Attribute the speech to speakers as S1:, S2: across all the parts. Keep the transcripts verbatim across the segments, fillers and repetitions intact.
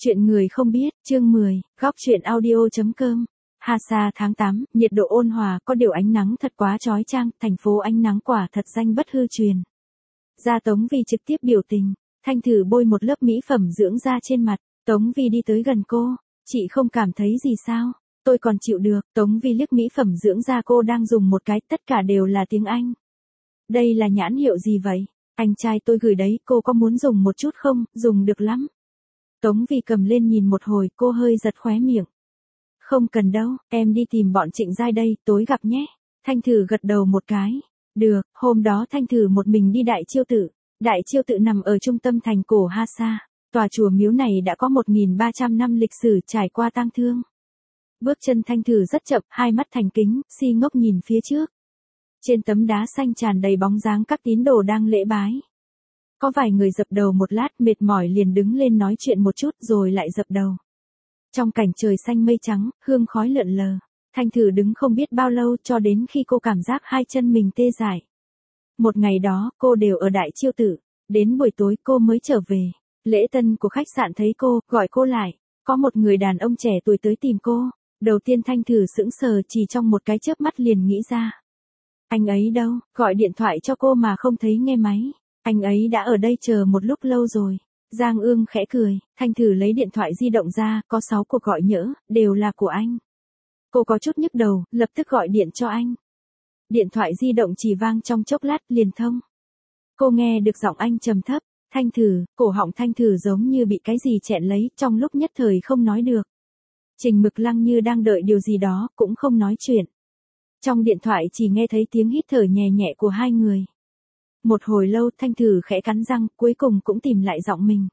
S1: Chuyện người không biết, chương mười, góc chuyện audio.com. Hasa tháng tám, nhiệt độ ôn hòa, có điều ánh nắng thật quá chói chang, thành phố ánh nắng quả thật danh bất hư truyền. Gia Tống Vi trực tiếp biểu tình, Thanh thử bôi một lớp mỹ phẩm dưỡng da trên mặt, Tống Vi đi tới gần cô, chị không cảm thấy gì sao? Tôi còn chịu được, Tống Vi liếc mỹ phẩm dưỡng da cô đang dùng một cái, tất cả đều là tiếng Anh. Đây là nhãn hiệu gì vậy? Anh trai tôi gửi đấy, cô có muốn dùng một chút không? Dùng được lắm. Tống Vi cầm lên nhìn một hồi, cô hơi giật khóe miệng. Không cần đâu, em đi tìm bọn Trịnh Giai đây, tối gặp nhé. Thanh thử gật đầu một cái. Được, hôm đó Thanh thử một mình đi Đại Chiêu Tự. Đại Chiêu Tự nằm ở trung tâm thành cổ Hasa. Tòa chùa miếu này đã có một nghìn ba trăm năm lịch sử trải qua tang thương. Bước chân Thanh thử rất chậm, hai mắt thành kính, si ngốc nhìn phía trước. Trên tấm đá xanh tràn đầy bóng dáng các tín đồ đang lễ bái. Có vài người dập đầu một lát mệt mỏi liền đứng lên nói chuyện một chút rồi lại dập đầu. Trong cảnh trời xanh mây trắng, hương khói lượn lờ, Thanh thử đứng không biết bao lâu cho đến khi cô cảm giác hai chân mình tê dại. Một ngày đó, cô đều ở Đại Chiêu Tự, đến buổi tối cô mới trở về. Lễ tân của khách sạn thấy cô, gọi cô lại. Có một người đàn ông trẻ tuổi tới tìm cô. Đầu tiên Thanh thử sững sờ chỉ trong một cái chớp mắt liền nghĩ ra. Anh ấy đâu, gọi điện thoại cho cô mà không thấy nghe máy. Anh ấy đã ở đây chờ một lúc lâu rồi. Giang Ương khẽ cười, Thanh thử lấy điện thoại di động ra, có sáu cuộc gọi nhỡ, đều là của anh. Cô có chút nhức đầu, lập tức gọi điện cho anh. Điện thoại di động chỉ vang trong chốc lát liền thông. Cô nghe được giọng anh trầm thấp, Thanh thử, cổ họng Thanh thử giống như bị cái gì chẹn lấy, trong lúc nhất thời không nói được. Trình Mực Lăng như đang đợi điều gì đó, cũng không nói chuyện. Trong điện thoại chỉ nghe thấy tiếng hít thở nhẹ nhẹ của hai người. Một hồi lâu Thanh thử khẽ cắn răng, cuối cùng cũng tìm lại giọng mình.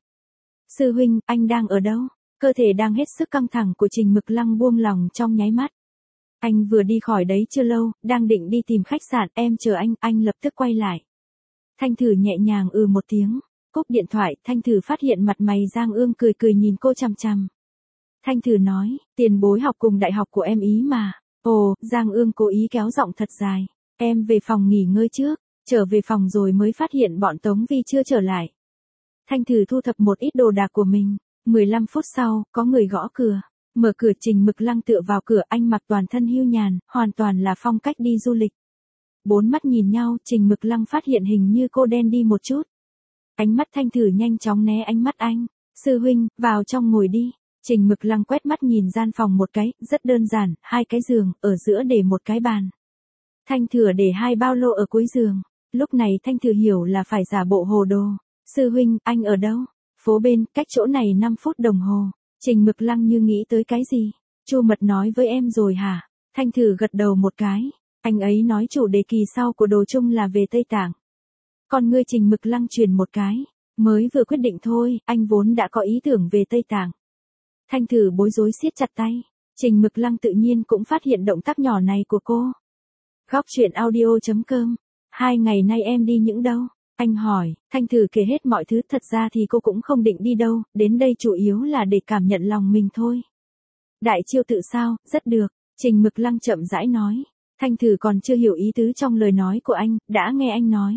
S1: Sư huynh, anh đang ở đâu? Cơ thể đang hết sức căng thẳng của Trình Mực Lăng buông lòng trong nháy mắt. Anh vừa đi khỏi đấy chưa lâu, đang định đi tìm khách sạn, em chờ anh, anh lập tức quay lại. Thanh thử nhẹ nhàng ừ một tiếng, cúp điện thoại, Thanh thử phát hiện mặt mày Giang Ương cười cười nhìn cô chằm chằm. Thanh thử nói, tiền bối học cùng đại học của em ý mà. Ồ, Giang Ương cố ý kéo giọng thật dài. Em về phòng nghỉ ngơi trước. Trở về phòng rồi mới phát hiện bọn Tống Vi chưa trở lại. Thanh thử thu thập một ít đồ đạc của mình. mười lăm phút sau, có người gõ cửa. Mở cửa Trình Mực Lăng tựa vào cửa, anh mặc toàn thân hưu nhàn, hoàn toàn là phong cách đi du lịch. Bốn mắt nhìn nhau, Trình Mực Lăng phát hiện hình như cô đen đi một chút. Ánh mắt Thanh thử nhanh chóng né ánh mắt anh. Sư huynh, vào trong ngồi đi. Trình Mực Lăng quét mắt nhìn gian phòng một cái, rất đơn giản, hai cái giường, ở giữa để một cái bàn. Thanh thử để hai bao lô ở cuối giường. Lúc này Thanh thử hiểu là phải giả bộ hồ đồ. Sư huynh, anh ở đâu? Phố bên, cách chỗ này năm phút đồng hồ. Trình Mực Lăng như nghĩ tới cái gì? Chu Mật nói với em rồi hả? Thanh thử gật đầu một cái. Anh ấy nói chủ đề kỳ sau của đồ chung là về Tây Tạng. Còn ngươi Trình Mực Lăng truyền một cái. Mới vừa quyết định thôi, anh vốn đã có ý tưởng về Tây Tạng. Thanh thử bối rối siết chặt tay. Trình Mực Lăng tự nhiên cũng phát hiện động tác nhỏ này của cô. Góc chuyện audio.com. Hai ngày nay em đi những đâu? Anh hỏi. Thanh thử kể hết mọi thứ, thật ra thì cô cũng không định đi đâu, đến đây chủ yếu là để cảm nhận lòng mình thôi. Đại Chiêu Tự sao? Rất được. Trình Mực Lăng chậm rãi nói. Thanh thử còn chưa hiểu ý tứ trong lời nói của anh, đã nghe anh nói.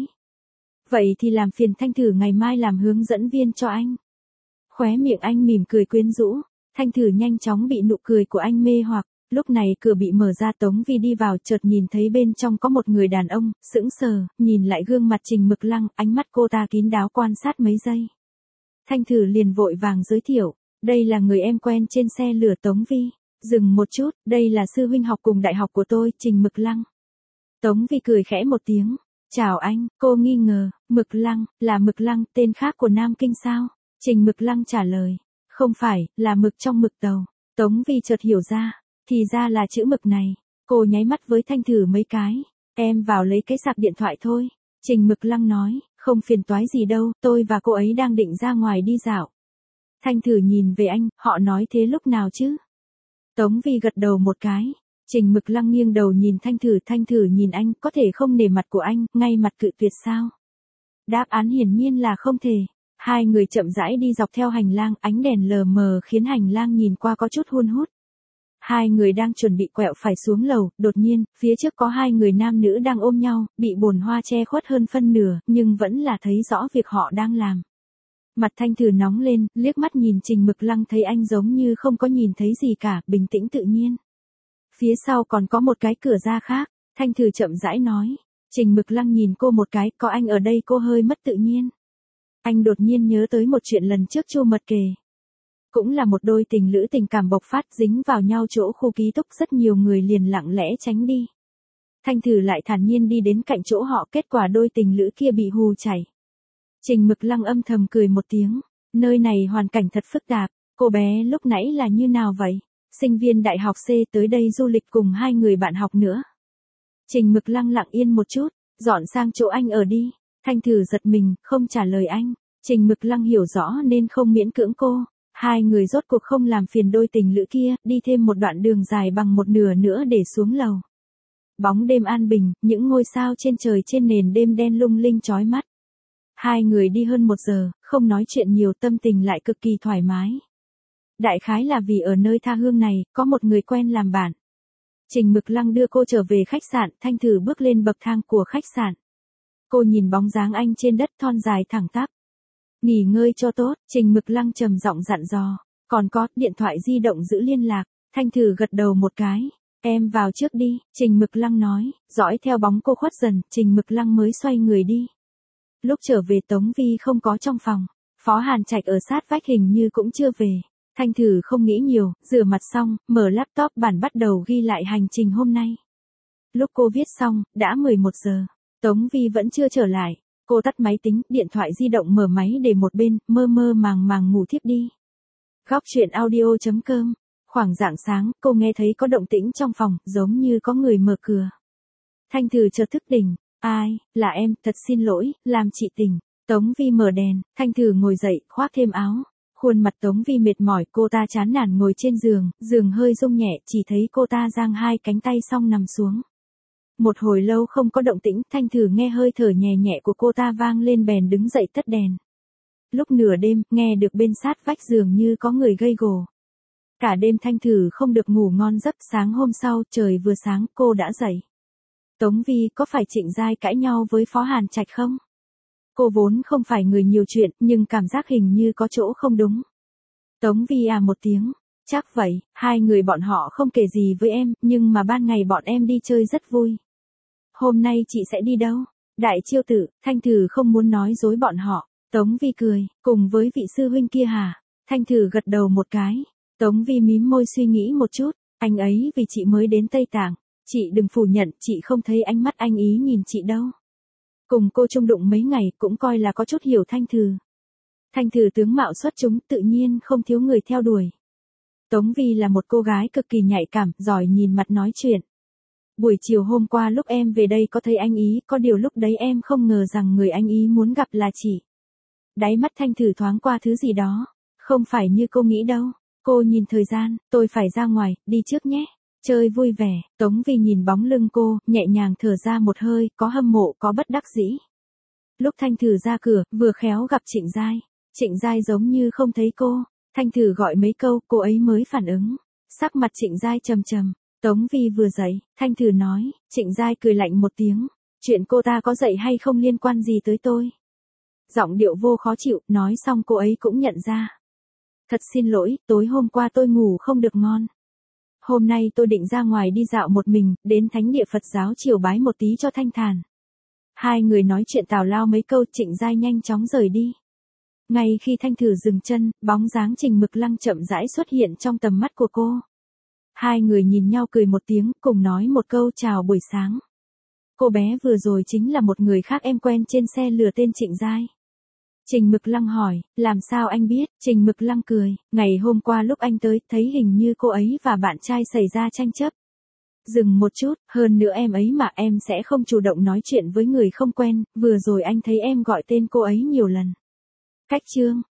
S1: Vậy thì làm phiền Thanh thử ngày mai làm hướng dẫn viên cho anh. Khóe miệng anh mỉm cười quyến rũ. Thanh thử nhanh chóng bị nụ cười của anh mê hoặc. Lúc này cửa bị mở ra, Tống Vi đi vào, chợt nhìn thấy bên trong có một người đàn ông, sững sờ, nhìn lại gương mặt Trình Mực Lăng, ánh mắt cô ta kín đáo quan sát mấy giây. Thanh thử liền vội vàng giới thiệu, đây là người em quen trên xe lửa. Tống Vi, dừng một chút, đây là sư huynh học cùng đại học của tôi, Trình Mực Lăng. Tống Vi cười khẽ một tiếng, chào anh, cô nghi ngờ, Mực Lăng, là Mực Lăng, tên khác của Nam Kinh sao? Trình Mực Lăng trả lời, không phải, là mực trong mực tàu. Tống Vi chợt hiểu ra. Thì ra là chữ mực này. Cô nháy mắt với Thanh thử mấy cái. Em vào lấy cái sạc điện thoại thôi. Trình Mực Lăng nói, không phiền toái gì đâu, tôi và cô ấy đang định ra ngoài đi dạo. Thanh thử nhìn về anh, họ nói thế lúc nào chứ? Tống Vi gật đầu một cái. Trình Mực Lăng nghiêng đầu nhìn Thanh thử, Thanh thử nhìn anh, có thể không nể mặt của anh, ngay mặt cự tuyệt sao? Đáp án hiển nhiên là không thể. Hai người chậm rãi đi dọc theo hành lang, ánh đèn lờ mờ khiến hành lang nhìn qua có chút hun hút. Hai người đang chuẩn bị quẹo phải xuống lầu, đột nhiên, phía trước có hai người nam nữ đang ôm nhau, bị bồn hoa che khuất hơn phân nửa, nhưng vẫn là thấy rõ việc họ đang làm. Mặt Thanh Thử nóng lên, liếc mắt nhìn Trình Mực Lăng thấy anh giống như không có nhìn thấy gì cả, bình tĩnh tự nhiên. Phía sau còn có một cái cửa ra khác, Thanh Thử chậm rãi nói. Trình Mực Lăng nhìn cô một cái, có anh ở đây cô hơi mất tự nhiên. Anh đột nhiên nhớ tới một chuyện lần trước Chu Mật kể. Cũng là một đôi tình lữ tình cảm bộc phát dính vào nhau chỗ khu ký túc, rất nhiều người liền lặng lẽ tránh đi. Thanh Thử lại thản nhiên đi đến cạnh chỗ họ, kết quả đôi tình lữ kia bị hù chảy. Trình Mực Lăng âm thầm cười một tiếng, nơi này hoàn cảnh thật phức tạp, cô bé lúc nãy là như nào vậy? Sinh viên đại học C tới đây du lịch cùng hai người bạn học nữa. Trình Mực Lăng lặng yên một chút, dọn sang chỗ anh ở đi. Thanh Thử giật mình, không trả lời anh. Trình Mực Lăng hiểu rõ nên không miễn cưỡng cô. Hai người rốt cuộc không làm phiền đôi tình lữ kia, đi thêm một đoạn đường dài bằng một nửa nữa để xuống lầu. Bóng đêm an bình, những ngôi sao trên trời trên nền đêm đen lung linh chói mắt. Hai người đi hơn một giờ, không nói chuyện nhiều, tâm tình lại cực kỳ thoải mái. Đại khái là vì ở nơi tha hương này, có một người quen làm bạn. Trình Mực Lăng đưa cô trở về khách sạn, Thanh Thử bước lên bậc thang của khách sạn. Cô nhìn bóng dáng anh trên đất thon dài thẳng tắp. Nghỉ ngơi cho tốt, Trình Mực Lăng trầm giọng dặn dò. Còn có, điện thoại di động giữ liên lạc. Thanh Thử gật đầu một cái. Em vào trước đi, Trình Mực Lăng nói. Dõi theo bóng cô khuất dần, Trình Mực Lăng mới xoay người đi. Lúc trở về Tống Vi không có trong phòng. Phó Hàn Trạch ở sát vách hình như cũng chưa về. Thanh Thử không nghĩ nhiều, rửa mặt xong, mở laptop bản bắt đầu ghi lại hành trình hôm nay. Lúc cô viết xong, đã mười một giờ. Tống Vi vẫn chưa trở lại. Cô tắt máy tính, điện thoại di động mở máy để một bên, mơ mơ màng màng ngủ thiếp đi. Góc chuyện audio chấm com. Khoảng rạng sáng, cô nghe thấy có động tĩnh trong phòng, giống như có người mở cửa. Thanh Thử chợt thức tỉnh. Ai, là em, thật xin lỗi, làm chị tỉnh. Tống Vi mở đèn, Thanh Thử ngồi dậy, khoác thêm áo. Khuôn mặt Tống Vi mệt mỏi, cô ta chán nản ngồi trên giường, giường hơi rung nhẹ, chỉ thấy cô ta giang hai cánh tay xong nằm xuống. Một hồi lâu không có động tĩnh, Thanh Thử nghe hơi thở nhẹ nhẹ của cô ta vang lên bèn đứng dậy tắt đèn. Lúc nửa đêm, nghe được bên sát vách giường như có người gây gổ. Cả đêm Thanh Thử không được ngủ ngon giấc, sáng hôm sau, trời vừa sáng, cô đã dậy. Tống Vi, có phải Trịnh Giai cãi nhau với Phó Hàn Trạch không? Cô vốn không phải người nhiều chuyện, nhưng cảm giác hình như có chỗ không đúng. Tống Vi à một tiếng. Chắc vậy, hai người bọn họ không kể gì với em, nhưng mà ban ngày bọn em đi chơi rất vui. Hôm nay chị sẽ đi đâu? Đại Chiêu Tự. Thanh Thử không muốn nói dối bọn họ. Tống Vi cười, cùng với vị sư huynh kia hả? Thanh Thử gật đầu một cái. Tống Vi mím môi suy nghĩ một chút. Anh ấy vì chị mới đến Tây Tạng. Chị đừng phủ nhận, chị không thấy ánh mắt anh ý nhìn chị đâu. Cùng cô chung đụng mấy ngày cũng coi là có chút hiểu Thanh Thử. Thanh Thử tướng mạo xuất chúng, tự nhiên không thiếu người theo đuổi. Tống Vi là một cô gái cực kỳ nhạy cảm, giỏi nhìn mặt nói chuyện. Buổi chiều hôm qua lúc em về đây có thấy anh ý, có điều lúc đấy em không ngờ rằng người anh ý muốn gặp là chị. Đáy mắt Thanh Thử thoáng qua thứ gì đó. Không phải như cô nghĩ đâu. Cô nhìn thời gian, tôi phải ra ngoài, đi trước nhé. Chơi vui vẻ, Tống Vi nhìn bóng lưng cô, nhẹ nhàng thở ra một hơi, có hâm mộ, có bất đắc dĩ. Lúc Thanh Thử ra cửa, vừa khéo gặp Trịnh Giai. Trịnh Giai giống như không thấy cô. Thanh Thử gọi mấy câu, cô ấy mới phản ứng. Sắc mặt Trịnh Giai trầm trầm. Tống Vi vừa dậy, Thanh Thử nói. Trịnh Giai cười lạnh một tiếng. Chuyện cô ta có dậy hay không liên quan gì tới tôi. Giọng điệu vô khó chịu, nói xong cô ấy cũng nhận ra. Thật xin lỗi, tối hôm qua tôi ngủ không được ngon. Hôm nay tôi định ra ngoài đi dạo một mình, đến thánh địa Phật giáo chiều bái một tí cho thanh thản. Hai người nói chuyện tào lao mấy câu, Trịnh Giai nhanh chóng rời đi. Ngay khi Thanh Thử dừng chân, bóng dáng Trình Mực Lăng chậm rãi xuất hiện trong tầm mắt của cô. Hai người nhìn nhau cười một tiếng, cùng nói một câu chào buổi sáng. Cô bé vừa rồi chính là một người khác em quen trên xe lừa tên Trịnh Giai. Trình Mực Lăng hỏi, làm sao anh biết? Trình Mực Lăng cười, ngày hôm qua lúc anh tới, thấy hình như cô ấy và bạn trai xảy ra tranh chấp. Dừng một chút, hơn nữa em ấy mà em sẽ không chủ động nói chuyện với người không quen, vừa rồi anh thấy em gọi tên cô ấy nhiều lần. Cách chương.